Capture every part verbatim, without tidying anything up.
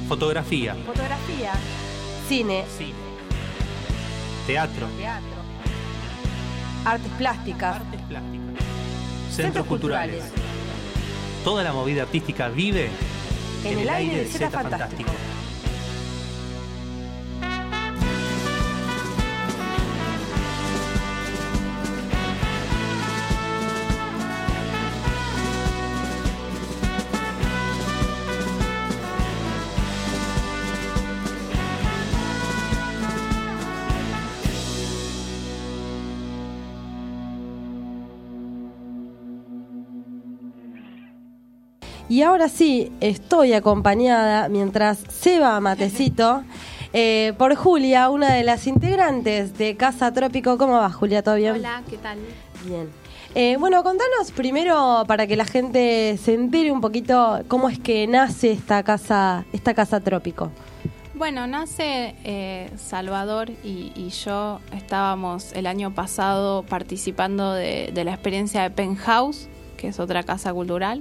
Fotografía. Fotografía. Cine. Cine. Teatro. Teatro. Artes plásticas. Artes plásticas. Centros, Centros culturales. culturales. Toda la movida artística vive En el aire de Zeta Fantástico. Y ahora sí, estoy acompañada, mientras Seba matecito, eh, por Julia, una de las integrantes de Casa Trópico. ¿Cómo va, Julia? ¿Todo bien? Hola, ¿qué tal? Bien. Eh, bueno, contanos primero, para que la gente se entere un poquito, cómo es que nace esta casa, esta Casa Trópico. Bueno, nace eh, Salvador y, y yo estábamos el año pasado participando de, de la experiencia de Penthouse, que es otra casa cultural.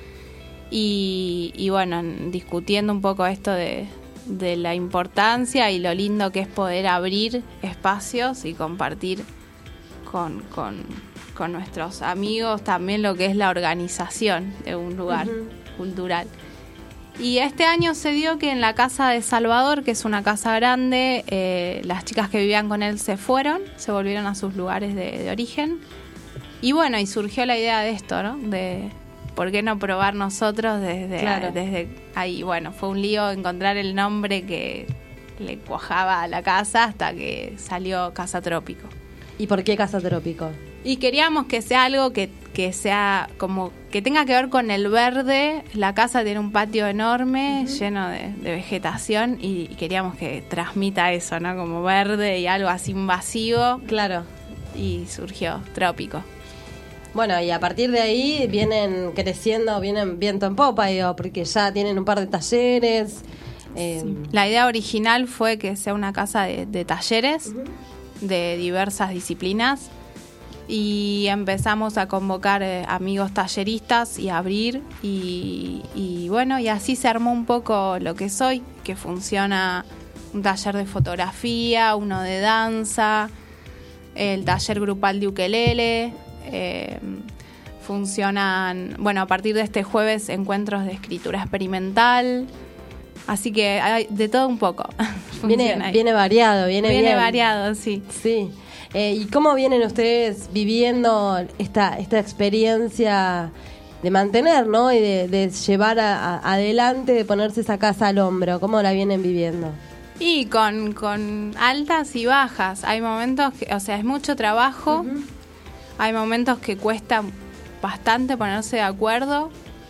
Y, y bueno, discutiendo un poco esto de, de la importancia y lo lindo que es poder abrir espacios y compartir con, con, con nuestros amigos también lo que es la organización de un lugar uh-huh. cultural. Y este año se dio que en la casa de Salvador, que es una casa grande, eh, las chicas que vivían con él se fueron, se volvieron a sus lugares de, de origen. Y bueno, y surgió la idea de esto, ¿no? De ¿por qué no probar nosotros desde, claro. desde ahí? Bueno, fue un lío encontrar el nombre que le cuajaba a la casa hasta que salió Casa Trópico. ¿Y por qué Casa Trópico? Y queríamos que sea algo que, que sea como que tenga que ver con el verde. La casa tiene un patio enorme, uh-huh. lleno de, de vegetación, y, y queríamos que transmita eso, ¿no? Como verde y algo así invasivo. Claro. Y surgió Trópico. Bueno, y a partir de ahí vienen creciendo, vienen viento en popa, digo, porque ya tienen un par de talleres. Eh... Sí. La idea original fue que sea una casa de, de talleres uh-huh. de diversas disciplinas, y empezamos a convocar eh, amigos talleristas y a abrir, y, y bueno, y así se armó un poco lo que soy, que funciona un taller de fotografía, uno de danza, el taller grupal de ukelele. Eh, funcionan, bueno, a partir de este jueves, encuentros de escritura experimental, así que hay de todo un poco. viene, viene variado, viene, viene bien. variado, sí. Sí. Eh, ¿Y cómo vienen ustedes viviendo esta esta experiencia de mantener, ¿no? Y de, de llevar a, a, adelante, de ponerse esa casa al hombro? ¿Cómo la vienen viviendo? Y con, con altas y bajas. Hay momentos que, o sea, es mucho trabajo. Uh-huh. Hay momentos que cuesta bastante ponerse de acuerdo,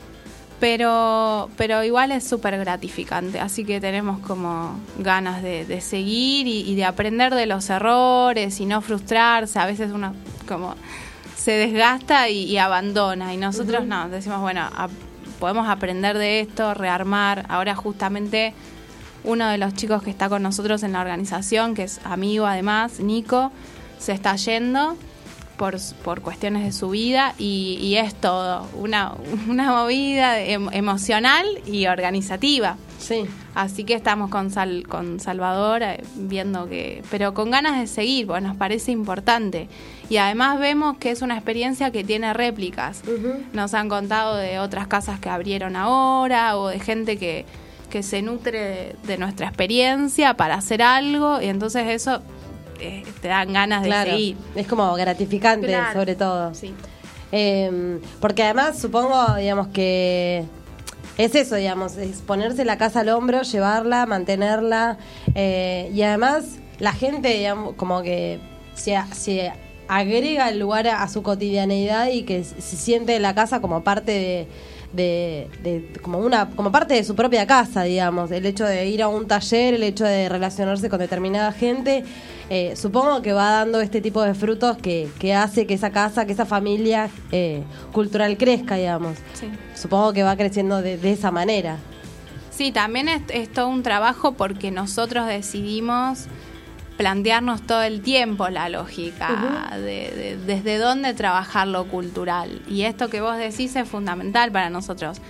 pero pero igual es súper gratificante, así que tenemos como ganas de, de seguir y, y de aprender de los errores y no frustrarse. A veces uno como se desgasta y, y abandona, y nosotros uh-huh. no, decimos, bueno, a, podemos aprender de esto, rearmar. Ahora justamente uno de los chicos que está con nosotros en la organización, que es amigo además, Nico, se está yendo por, por cuestiones de su vida, y, y es todo una, una movida em, emocional y organizativa. Sí. Así que estamos con Sal, con Salvador eh, viendo que, pero con ganas de seguir, porque nos parece importante. Y además vemos que es una experiencia que tiene réplicas. Uh-huh. Nos han contado de otras casas que abrieron ahora, o de gente que, que se nutre de, de nuestra experiencia para hacer algo, y entonces eso Eh, te dan ganas de claro, seguir. Es como gratificante, claro, sobre todo. Sí. Eh, porque además supongo, digamos, que es eso, digamos, es ponerse la casa al hombro, llevarla, mantenerla, eh, y además la gente, digamos, como que se, se agrega el lugar a, a su cotidianeidad, y que se siente la casa como parte de De, de como una como parte de su propia casa, digamos. El hecho de ir a un taller, el hecho de relacionarse con determinada gente, eh, supongo que va dando este tipo de frutos que, que hace que esa casa, que esa familia eh, cultural crezca, digamos. Sí. Supongo que va creciendo de, de esa manera. Sí, también es, es todo un trabajo, porque nosotros decidimos plantearnos todo el tiempo la lógica uh-huh. de, de desde dónde trabajar lo cultural, y esto que vos decís es fundamental para nosotros.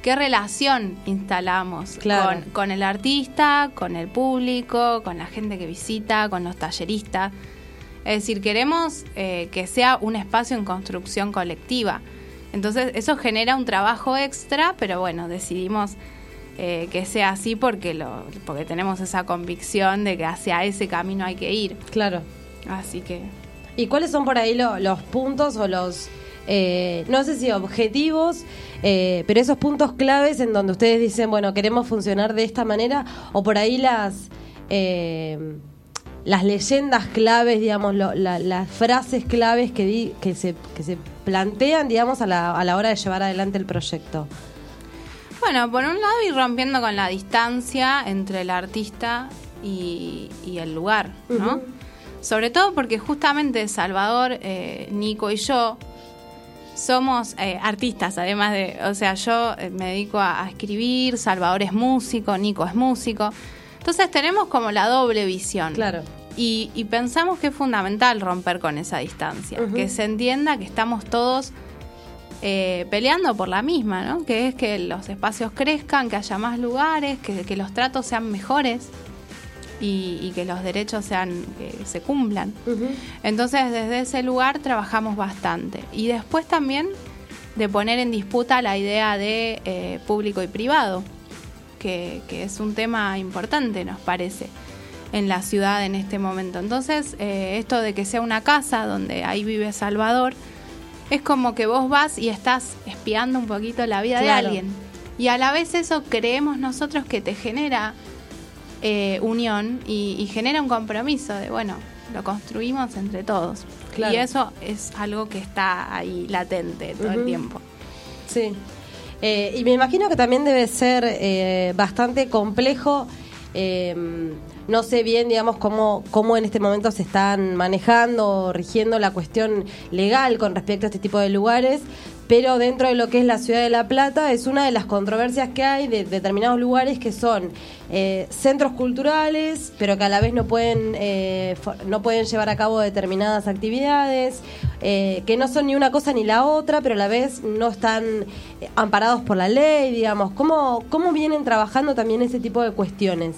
qué relación instalamos Claro. con, con el artista, con el público, con la gente que visita, con los talleristas. Es decir, queremos eh, que sea un espacio en construcción colectiva. Entonces eso genera un trabajo extra, pero bueno, decidimos eh, que sea así porque, lo, porque tenemos esa convicción de que hacia ese camino hay que ir. Claro. Así que... ¿Y cuáles son por ahí lo- los puntos o los, eh, no sé si objetivos, eh, pero esos puntos claves en donde ustedes dicen, bueno, queremos funcionar de esta manera, o por ahí las eh, las leyendas claves, digamos, lo- la- las frases claves que, di- que, se, que se plantean, digamos, a la, a la hora de llevar adelante el proyecto? Bueno, por un lado ir rompiendo con la distancia entre el artista y, y el lugar, ¿no? Ujú. Sobre todo porque justamente Salvador, eh, Nico y yo somos eh, artistas, además de, o sea, yo eh, me dedico a, a escribir, Salvador es músico, Nico es músico, entonces tenemos como la doble visión. Claro. Y, y pensamos que es fundamental romper con esa distancia, Ujú. que se entienda que estamos todos eh, peleando por la misma, ¿no? Que es que los espacios crezcan, que haya más lugares, que, que los tratos sean mejores y, y que los derechos sean que se cumplan. Ujú. Entonces, desde ese lugar trabajamos bastante. Y después también de poner en disputa la idea de eh, público y privado, que, que es un tema importante, nos parece, en la ciudad en este momento. Entonces, eh, esto de que sea una casa donde ahí vive Salvador, es como que vos vas y estás espiando un poquito la vida Claro. de alguien. Y a la vez eso creemos nosotros que te genera eh, unión y, y genera un compromiso de, bueno, lo construimos entre todos. Claro. Y eso es algo que está ahí latente todo Ujú. el tiempo. Sí. Eh, y me imagino que también debe ser eh, bastante complejo. Eh, no sé bien, digamos, cómo, cómo en este momento se están manejando o rigiendo la cuestión legal con respecto a este tipo de lugares, pero dentro de lo que es la ciudad de La Plata es una de las controversias que hay de determinados lugares que son eh, centros culturales, pero que a la vez no pueden eh, fo- no pueden llevar a cabo determinadas actividades, eh, que no son ni una cosa ni la otra, pero a la vez no están eh, amparados por la ley, digamos. ¿Cómo, cómo vienen trabajando también ese tipo de cuestiones?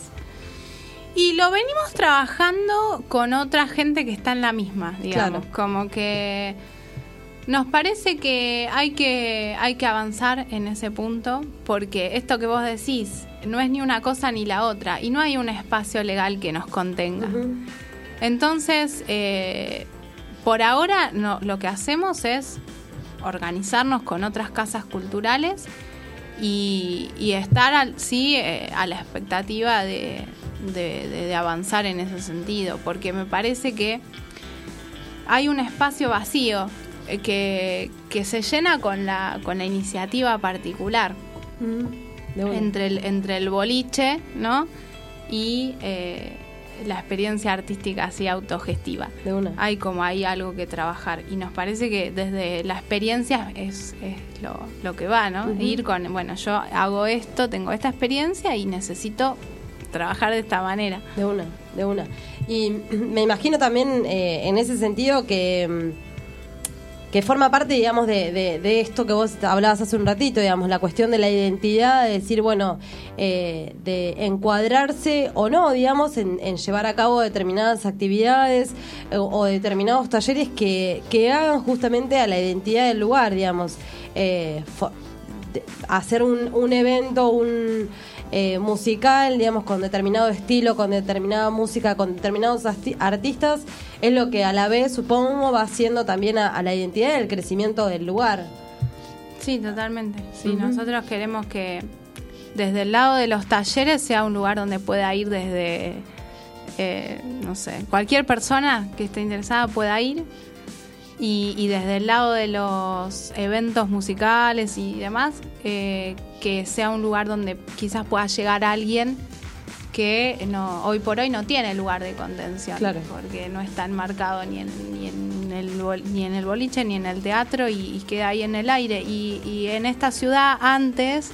Y lo venimos trabajando con otra gente que está en la misma, digamos. Claro. Como que nos parece que hay que hay que avanzar en ese punto, porque esto que vos decís no es ni una cosa ni la otra, y no hay un espacio legal que nos contenga. Ujú. Entonces, eh, por ahora no, lo que hacemos es organizarnos con otras casas culturales y, y estar, al, sí, eh, a la expectativa de, de, de, de avanzar en ese sentido, porque me parece que hay un espacio vacío eh, que, que se llena con la, con la iniciativa particular Ujú. De una. entre el, entre el boliche, ¿no? Y eh, la experiencia artística así autogestiva. De una. Hay como hay algo que trabajar y nos parece que desde la experiencia es, es lo, lo que va, ¿no? Ujú. Ir con, bueno, yo hago esto, tengo esta experiencia y necesito trabajar de esta manera. De una, de una. Y me imagino también eh, en ese sentido que, mm, que forma parte, digamos, de, de, de esto que vos hablabas hace un ratito, digamos, la cuestión de la identidad, de decir, bueno, eh, de encuadrarse o no, digamos, en, en llevar a cabo determinadas actividades eh, o determinados talleres que, que hagan justamente a la identidad del lugar, digamos. Eh, fo- de- hacer un, un evento, un eh, musical, digamos, con determinado estilo, con determinada música, con determinados asti- artistas, es lo que a la vez, supongo, va haciendo también a, a la identidad y el crecimiento del lugar. Sí, totalmente. Sí, Ujú. nosotros queremos que desde el lado de los talleres sea un lugar donde pueda ir desde, eh, no sé, cualquier persona que esté interesada pueda ir. Y, y desde el lado de los eventos musicales y demás, eh, que sea un lugar donde quizás pueda llegar alguien que no, hoy por hoy no tiene lugar de contención, Claro. porque no está enmarcado ni en, ni en el bol- ni en el boliche ni en el teatro y, y queda ahí en el aire. Y, y en esta ciudad antes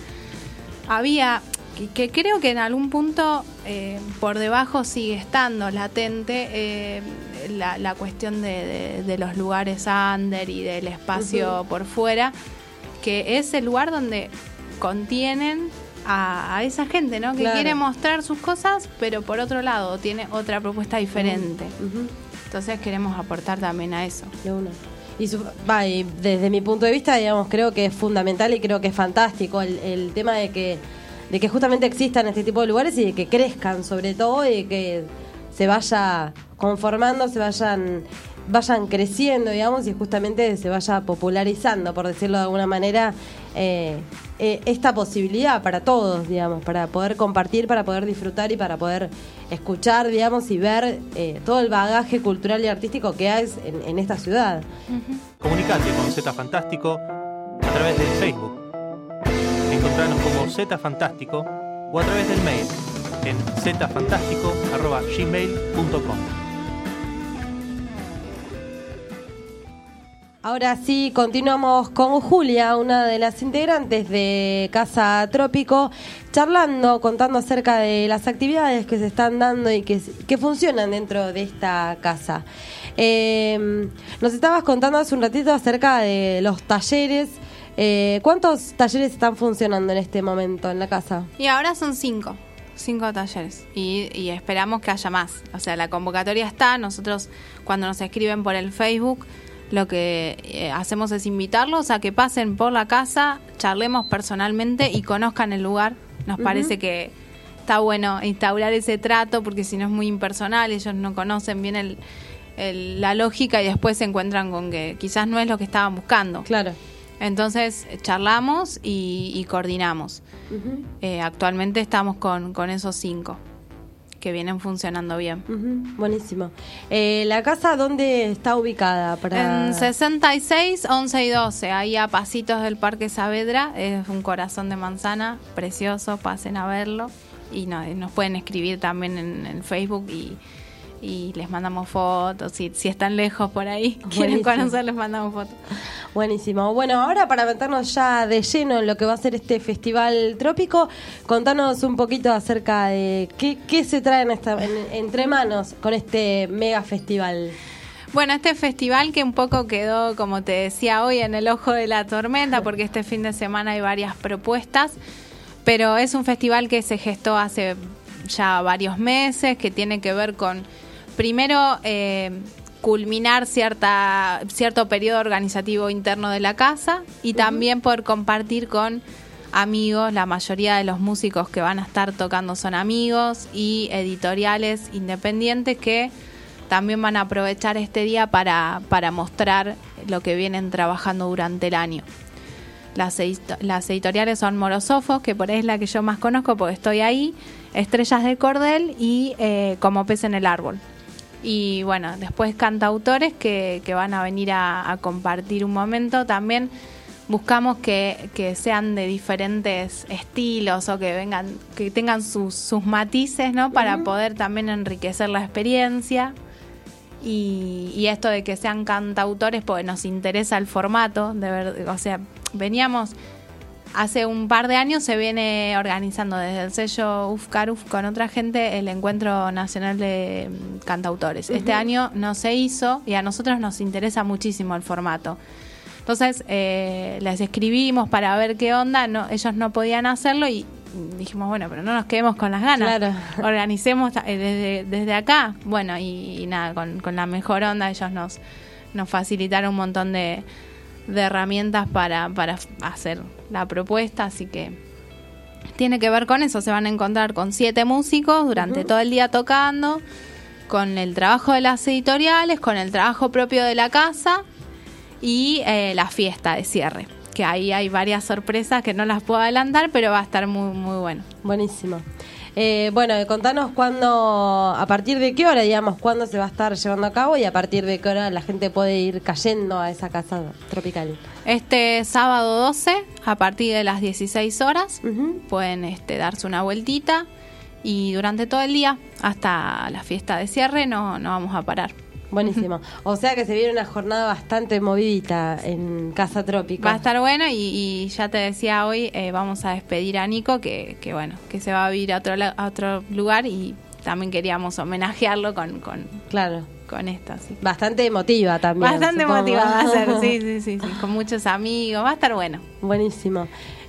había, que, que creo que en algún punto eh, por debajo sigue estando latente, eh, la, la cuestión de, de- de los lugares under y del espacio Ujú. por fuera, que es el lugar donde contienen a, a esa gente, ¿no? Que Claro. quiere mostrar sus cosas, pero por otro lado tiene otra propuesta diferente. Ujú. Entonces queremos aportar también a eso. De una. Y, su- va, y desde mi punto de vista, digamos, creo que es fundamental y creo que es fantástico el, el tema de que de que justamente existan este tipo de lugares y de que crezcan, sobre todo, y de que se vaya conformando, se vayan vayan creciendo, digamos, y justamente se vaya popularizando, por decirlo de alguna manera, eh, eh, esta posibilidad para todos, digamos, para poder compartir, para poder disfrutar y para poder escuchar, digamos, y ver eh, todo el bagaje cultural y artístico que hay en, en esta ciudad. Comunicate con Z Fantástico a través del Facebook. Encontrarnos como Z Fantástico o a través del mail en zfantástico arroba gmail punto com. Ahora sí, continuamos con Julia, una de las integrantes de Casa Trópico, charlando, contando acerca de las actividades que se están dando y que, que funcionan dentro de esta casa. Eh, nos estabas contando hace un ratito acerca de los talleres. Eh, ¿Cuántos talleres están funcionando en este momento en la casa? Y ahora son cinco, cinco talleres y, y esperamos que haya más. O sea, la convocatoria está, nosotros cuando nos escriben por el Facebook, lo que eh, hacemos es invitarlos a que pasen por la casa, charlemos personalmente y conozcan el lugar. Nos Ujú. parece que está bueno instaurar ese trato porque si no es muy impersonal, ellos no conocen bien el, el, la lógica y después se encuentran con que quizás no es lo que estaban buscando. Claro. Entonces charlamos y, y coordinamos. Ujú, Eh, actualmente estamos con, con esos cinco que vienen funcionando bien. ujú, buenísimo. Eh, ¿La casa dónde está ubicada? Para... En sesenta y seis, once y doce, ahí a pasitos del Parque Saavedra, es un corazón de manzana precioso, pasen a verlo y no- nos pueden escribir también en, en Facebook y, y les mandamos fotos, si, si están lejos por ahí, quieren Buenísimo. conocer, les mandamos fotos. Buenísimo. Bueno, ahora para meternos ya de lleno en lo que va a ser este Festival Trópico, contanos un poquito acerca de qué, qué se trae en esta, en- entre manos con este mega festival. Bueno, este festival que un poco quedó, como te decía hoy, en el ojo de la tormenta, porque este fin de semana hay varias propuestas, pero es un festival que se gestó hace ya varios meses, que tiene que ver con, primero, eh, culminar cierta cierto periodo organizativo interno de la casa y también por compartir con amigos. La mayoría de los músicos que van a estar tocando son amigos y editoriales independientes que también van a aprovechar este día para, para mostrar lo que vienen trabajando durante el año. Las, edito- las editoriales son Morosofos, que por ahí es la que yo más conozco porque estoy ahí, Estrellas de Cordel y eh, Como Pez en el Árbol. Y bueno, después cantautores que, que van a venir a, a compartir un momento. También buscamos que, que sean de diferentes estilos o que vengan, que tengan sus, sus matices, ¿no? Para poder también enriquecer la experiencia. Y, y esto de que sean cantautores, porque nos interesa el formato, de ver, o sea, veníamos hace un par de años se viene organizando desde el sello Ufcaruf con otra gente el Encuentro Nacional de mm, Cantautores. Este año no se hizo y a nosotros nos interesa muchísimo el formato. Entonces eh, les escribimos para ver qué onda, no, ellos no podían hacerlo y dijimos, bueno, pero no nos quedemos con las ganas. Claro. Organicemos eh, desde, desde acá. Bueno, y, y nada, con, con la mejor onda ellos nos, nos facilitaron un montón de, de herramientas para, para hacer la propuesta, así que tiene que ver con eso. Se van a encontrar con siete músicos durante Ujú. todo el día tocando, con el trabajo de las editoriales, con el trabajo propio de la casa y eh, la fiesta de cierre, que ahí hay varias sorpresas que no las puedo adelantar, pero va a estar muy muy bueno. Buenísimo. Eh, bueno, contanos cuándo, a partir de qué hora, digamos, cuándo se va a estar llevando a cabo y a partir de qué hora la gente puede ir cayendo a esa casa tropical. Este sábado doce, a partir de las dieciséis horas, Ujú. pueden este, darse una vueltita y durante todo el día, hasta la fiesta de cierre, no, no vamos a parar. Buenísimo. O sea que se viene una jornada bastante movidita en Casa Trópico. Va a estar bueno y, y ya te decía hoy, eh, vamos a despedir a Nico, que, que bueno, que se va a vivir a otro, la- a otro lugar y también queríamos homenajearlo con, con, Claro. con esto. Así. Bastante emotiva también. Bastante supongo. motivada va a ser, sí, sí, sí, sí, con muchos amigos, va a estar bueno. Buenísimo.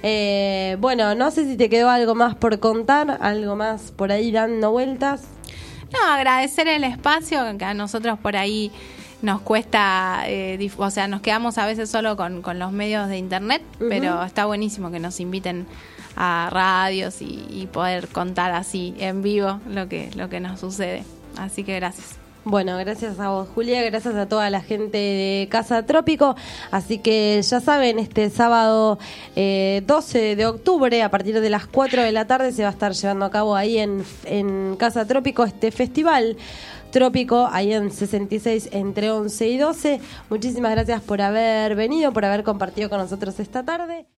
Eh, bueno, no sé si te quedó algo más por contar, algo más por ahí dando vueltas. No, agradecer el espacio, que a nosotros por ahí nos cuesta, eh, dif- o sea, nos quedamos a veces solo con, con los medios de internet, uh-huh. pero está buenísimo que nos inviten a radios y, y poder contar así en vivo lo que, lo que nos sucede. Así que gracias. Bueno, gracias a vos, Julia, gracias a toda la gente de Casa Trópico. Así que ya saben, este sábado eh, doce de octubre, a partir de las cuatro de la tarde, se va a estar llevando a cabo ahí en, en Casa Trópico este festival Trópico, ahí en sesenta y seis entre once y doce. Muchísimas gracias por haber venido, por haber compartido con nosotros esta tarde.